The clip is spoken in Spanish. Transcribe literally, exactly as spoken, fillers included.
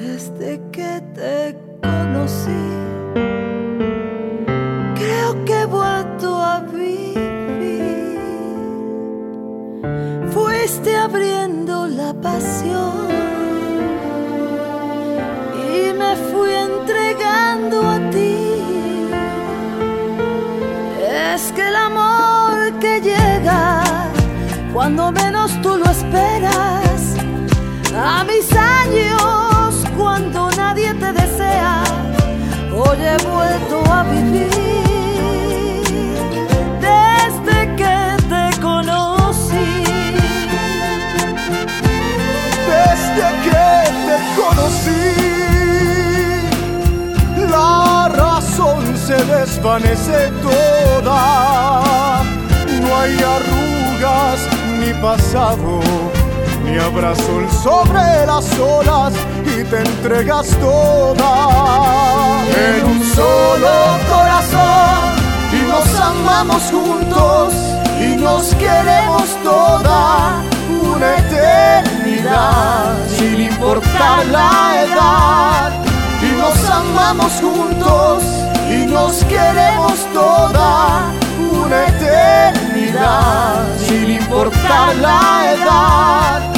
Desde que te conocí, creo que he vuelto a vivir. Fuiste abriendo la pasión y me fui entregando a ti. Es que el amor que llega cuando menos tú lo esperas, a mis años cuando nadie te desea, hoy he vuelto a vivir. Desde que te conocí, desde que te conocí, la razón se desvanece toda. No hay arrugas ni pasado, ni habrá sol sobre las olas, y te entregas toda en un solo corazón, y nos amamos juntos y nos queremos toda una eternidad, sin importar la edad. Y nos amamos juntos y nos queremos toda una eternidad, sin importar la edad.